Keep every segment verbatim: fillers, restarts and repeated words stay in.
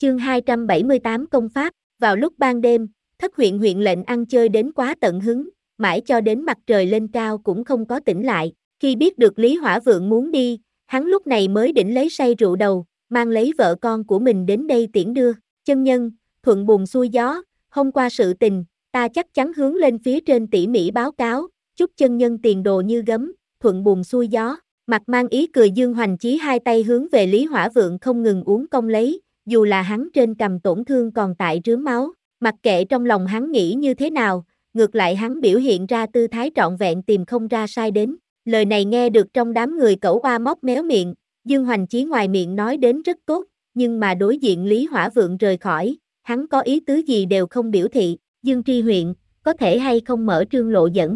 Chương hai trăm bảy mươi tám Công pháp. Vào lúc ban đêm, Thất huyện huyện lệnh ăn chơi đến quá tận hứng, mãi cho đến mặt trời lên cao cũng không có tỉnh lại. Khi biết được Lý Hỏa Vượng muốn đi, hắn lúc này mới đỉnh lấy say rượu đầu, mang lấy vợ con của mình đến đây tiễn đưa. Chân nhân, thuận buồm xuôi gió, hôm qua sự tình, ta chắc chắn hướng lên phía trên tỉ mỉ báo cáo, chúc chân nhân tiền đồ như gấm, thuận buồm xuôi gió. Mặt mang ý cười Dương Hoành Chí hai tay hướng về Lý Hỏa Vượng không ngừng uống công lấy, dù là hắn trên cằm tổn thương còn tại rướm máu, mặc kệ trong lòng hắn nghĩ như thế nào, ngược lại hắn biểu hiện ra tư thái trọn vẹn tìm không ra sai đến. Lời này nghe được trong đám người cẩu oa móc méo miệng, Dương Hoành Chí ngoài miệng nói đến rất tốt, nhưng mà đối diện Lý Hỏa Vượng rời khỏi, hắn có ý tứ gì đều không biểu thị. Dương Tri huyện, có thể hay không mở trương lộ dẫn?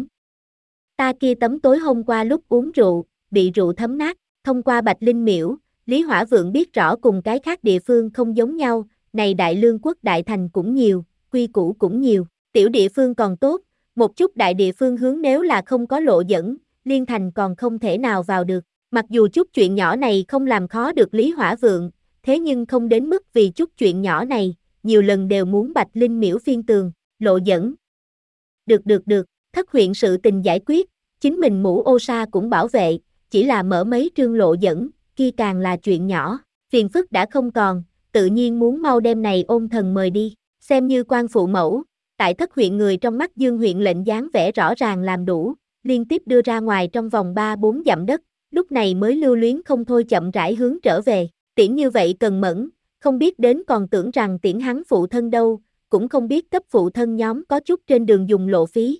Ta kia tấm tối hôm qua lúc uống rượu, bị rượu thấm nát, thông qua Bạch Linh Miễu, Lý Hỏa Vượng biết rõ cùng cái khác địa phương không giống nhau, này Đại Lương quốc đại thành cũng nhiều, quy củ cũng nhiều, tiểu địa phương còn tốt, một chút đại địa phương hướng nếu là không có lộ dẫn, liên thành còn không thể nào vào được. Mặc dù chút chuyện nhỏ này không làm khó được Lý Hỏa Vượng, thế nhưng không đến mức vì chút chuyện nhỏ này, nhiều lần đều muốn Bạch Linh Miễu phiên tường, lộ dẫn. Được được được, Thất huyện sự tình giải quyết, chính mình Mũ Ô Sa cũng bảo vệ, chỉ là mở mấy trương lộ dẫn, kia càng là chuyện nhỏ, phiền phức đã không còn, tự nhiên muốn mau đem này ôn thần mời đi, xem như quan phụ mẫu, tại Thất huyện người trong mắt Dương huyện lệnh dáng vẻ rõ ràng làm đủ, liên tiếp đưa ra ngoài trong vòng ba bốn dặm đất, lúc này mới lưu luyến không thôi chậm rãi hướng trở về, tiễn như vậy cần mẫn, không biết đến còn tưởng rằng tiễn hắn phụ thân đâu, cũng không biết cấp phụ thân nhóm có chút trên đường dùng lộ phí.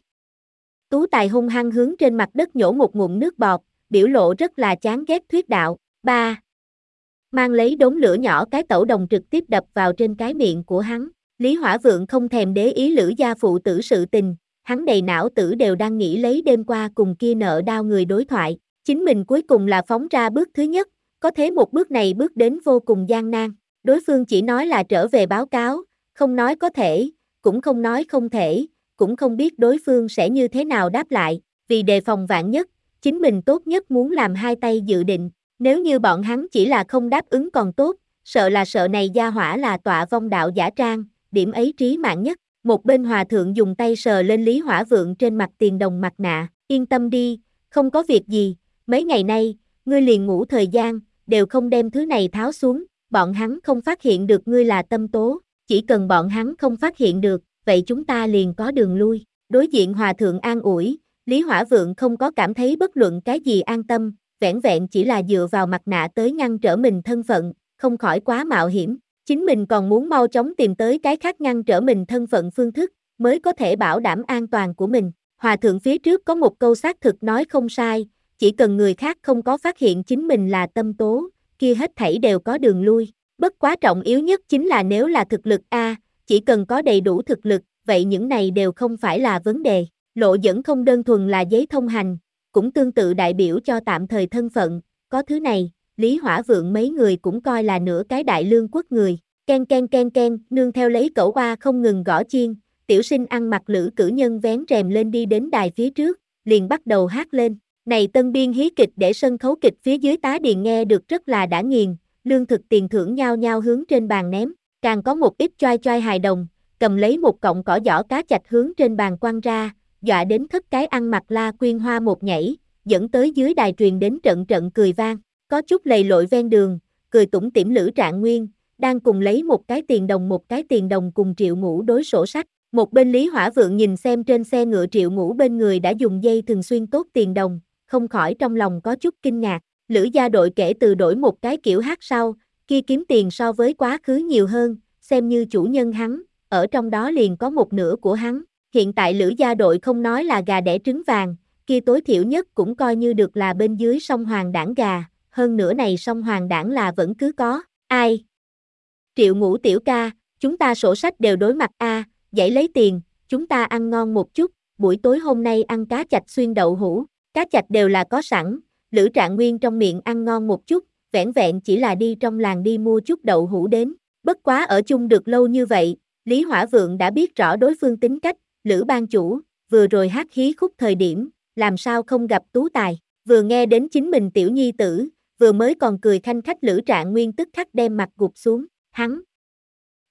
Tú Tài hung hăng hướng trên mặt đất nhổ một ngụm nước bọt, biểu lộ rất là chán ghét thuyết đạo. Ba. Mang lấy đống lửa nhỏ cái tẩu đồng trực tiếp đập vào trên cái miệng của hắn. Lý Hỏa Vượng không thèm để ý Lữ gia phụ tử sự tình, hắn đầy não tử đều đang nghĩ lấy đêm qua cùng kia nợ đau người đối thoại. Chính mình cuối cùng là phóng ra bước thứ nhất, có thế một bước này bước đến vô cùng gian nan. Đối phương chỉ nói là trở về báo cáo, không nói có thể, cũng không nói không thể, cũng không biết đối phương sẽ như thế nào đáp lại, vì đề phòng vạn nhất, chính mình tốt nhất muốn làm hai tay dự định, nếu như bọn hắn chỉ là không đáp ứng còn tốt, sợ là sợ này gia hỏa là tọa vong đạo giả trang, điểm ấy trí mạng nhất. Một bên hòa thượng dùng tay sờ lên Lý Hỏa Vượng trên mặt tiền đồng mặt nạ, yên tâm đi, không có việc gì, mấy ngày nay, ngươi liền ngủ thời gian, đều không đem thứ này tháo xuống, bọn hắn không phát hiện được ngươi là tâm tố, chỉ cần bọn hắn không phát hiện được, vậy chúng ta liền có đường lui. Đối diện hòa thượng an ủi, Lý Hỏa Vượng không có cảm thấy bất luận cái gì an tâm, vẻn vẹn chỉ là dựa vào mặt nạ tới ngăn trở mình thân phận, không khỏi quá mạo hiểm, chính mình còn muốn mau chóng tìm tới cái khác ngăn trở mình thân phận phương thức, mới có thể bảo đảm an toàn của mình. Hòa thượng phía trước có một câu xác thực nói không sai, chỉ cần người khác không có phát hiện chính mình là tâm tố, kia hết thảy đều có đường lui. Bất quá trọng yếu nhất chính là nếu là thực lực A, chỉ cần có đầy đủ thực lực, vậy những này đều không phải là vấn đề. Lộ dẫn không đơn thuần là giấy thông hành, cũng tương tự đại biểu cho tạm thời thân phận, có thứ này, Lý Hỏa Vượng mấy người cũng coi là nửa cái Đại Lương quốc người. Ken ken ken ken, nương theo lấy cẩu oa không ngừng gõ chiên, tiểu sinh ăn mặc lữ cử nhân vén rèm lên đi đến đài phía trước, liền bắt đầu hát lên. Này tân biên hí kịch để sân khấu kịch phía dưới tá điền nghe được rất là đã nghiền, lương thực tiền thưởng nhao nhao hướng trên bàn ném, càng có một ít choai choai hài đồng, cầm lấy một cọng cỏ giỏ cá chạch hướng trên bàn quăng ra, dọa đến thất cái ăn mặc La Quyên Hoa một nhảy, dẫn tới dưới đài truyền đến trận trận cười vang, có chút lầy lội ven đường, cười tủm tỉm Lữ Trạng Nguyên, đang cùng lấy một cái tiền đồng một cái tiền đồng cùng Triệu Ngũ đối sổ sách, một bên Lý Hỏa Vượng nhìn xem trên xe ngựa Triệu Ngũ bên người đã dùng dây thường xuyên tốt tiền đồng, không khỏi trong lòng có chút kinh ngạc, Lữ gia đội kể từ đổi một cái kiểu hát sau, kia kiếm tiền so với quá khứ nhiều hơn, xem như chủ nhân hắn, ở trong đó liền có một nửa của hắn. Hiện tại Lữ gia đội không nói là gà đẻ trứng vàng, kia tối thiểu nhất cũng coi như được là bên dưới sông Hoàng Đảng gà, hơn nữa này sông Hoàng Đảng là vẫn cứ có, ai? Triệu Ngũ tiểu ca, chúng ta sổ sách đều đối mặt a, dãy lấy tiền, chúng ta ăn ngon một chút, buổi tối hôm nay ăn cá chạch xuyên đậu hũ, cá chạch đều là có sẵn, Lữ Trạng Nguyên trong miệng ăn ngon một chút, vẻn vẹn chỉ là đi trong làng đi mua chút đậu hũ đến, bất quá ở chung được lâu như vậy, Lý Hỏa Vượng đã biết rõ đối phương tính cách, Lữ ban chủ, vừa rồi hát hí khúc thời điểm, làm sao không gặp Tú Tài, vừa nghe đến chính mình tiểu nhi tử, vừa mới còn cười khanh khách Lữ Trạng Nguyên tức khắc đem mặt gục xuống, hắn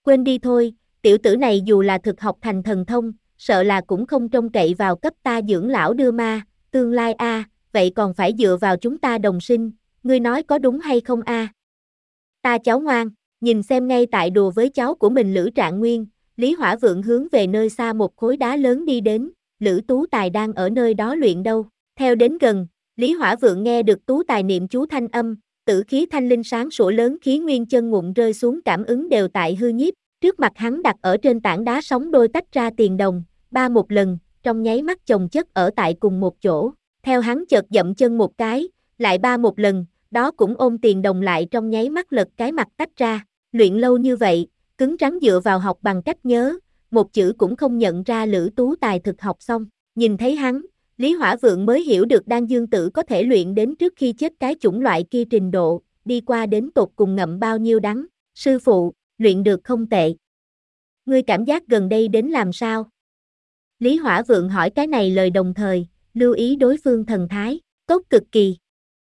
Quên đi thôi, tiểu tử này dù là thực học thành thần thông, sợ là cũng không trông cậy vào cấp ta dưỡng lão đưa ma, tương lai a, à, vậy còn phải dựa vào chúng ta đồng sinh, ngươi nói có đúng hay không a? À? Ta cháu ngoan, nhìn xem ngay tại đùa với cháu của mình Lữ Trạng Nguyên, Lý Hỏa Vượng hướng về nơi xa một khối đá lớn đi đến, Lữ Tú Tài đang ở nơi đó luyện đâu. Theo đến gần, Lý Hỏa Vượng nghe được Tú Tài niệm chú thanh âm, tử khí thanh linh sáng sủa lớn khí nguyên chân ngụm rơi xuống cảm ứng đều tại hư nhiếp, trước mặt hắn đặt ở trên tảng đá sóng đôi tách ra tiền đồng, ba một lần, trong nháy mắt chồng chất ở tại cùng một chỗ, theo hắn chợt dậm chân một cái, lại ba một lần, đó cũng ôm tiền đồng lại trong nháy mắt lật cái mặt tách ra, luyện lâu như vậy, cứng rắn dựa vào học bằng cách nhớ, một chữ cũng không nhận ra Lữ Tú Tài thực học xong, nhìn thấy hắn, Lý Hỏa Vượng mới hiểu được Đan Dương Tử có thể luyện đến trước khi chết cái chủng loại kia trình độ, đi qua đến tột cùng ngậm bao nhiêu đắng, sư phụ, luyện được không tệ. Ngươi cảm giác gần đây đến làm sao? Lý Hỏa Vượng hỏi cái này lời đồng thời, lưu ý đối phương thần thái, tốt cực kỳ.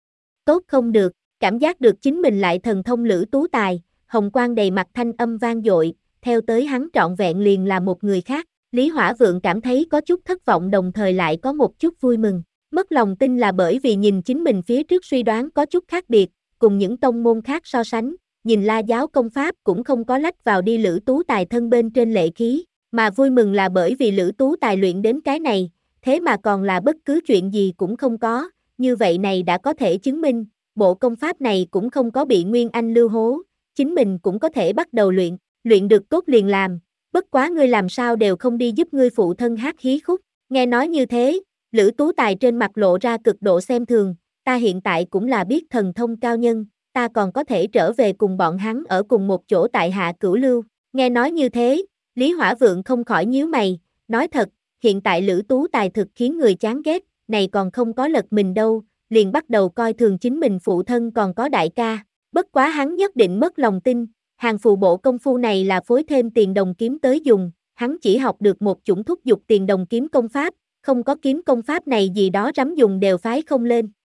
Tốt không được, cảm giác được chính mình lại thần thông Lữ Tú Tài, hồng quang đầy mặt thanh âm vang dội, theo tới hắn trọn vẹn liền là một người khác. Lý Hỏa Vượng cảm thấy có chút thất vọng đồng thời lại có một chút vui mừng. Mất lòng tin là bởi vì nhìn chính mình phía trước suy đoán có chút khác biệt, cùng những tông môn khác so sánh, nhìn La giáo công pháp cũng không có lách vào đi Lữ Tú Tài thân bên trên lệ khí, mà vui mừng là bởi vì Lữ Tú Tài luyện đến cái này, thế mà còn là bất cứ chuyện gì cũng không có, như vậy này đã có thể chứng minh, bộ công pháp này cũng không có bị Nguyên Anh lưu hố, chính mình cũng có thể bắt đầu luyện, luyện được tốt liền làm. Bất quá ngươi làm sao đều không đi giúp ngươi phụ thân hát hí khúc, nghe nói như thế, Lữ Tú Tài trên mặt lộ ra cực độ xem thường, ta hiện tại cũng là biết thần thông cao nhân, ta còn có thể trở về cùng bọn hắn ở cùng một chỗ tại Hạ Cửu Lưu, nghe nói như thế, Lý Hỏa Vượng không khỏi nhíu mày, nói thật, hiện tại Lữ Tú Tài thực khiến người chán ghét, này còn không có lật mình đâu, liền bắt đầu coi thường chính mình phụ thân còn có đại ca, bất quá hắn nhất định mất lòng tin. Hàng phù bộ công phu này là phối thêm tiền đồng kiếm tới dùng, hắn chỉ học được một chủng thúc dục tiền đồng kiếm công pháp, không có kiếm công pháp này gì đó rắm dùng đều phái không lên.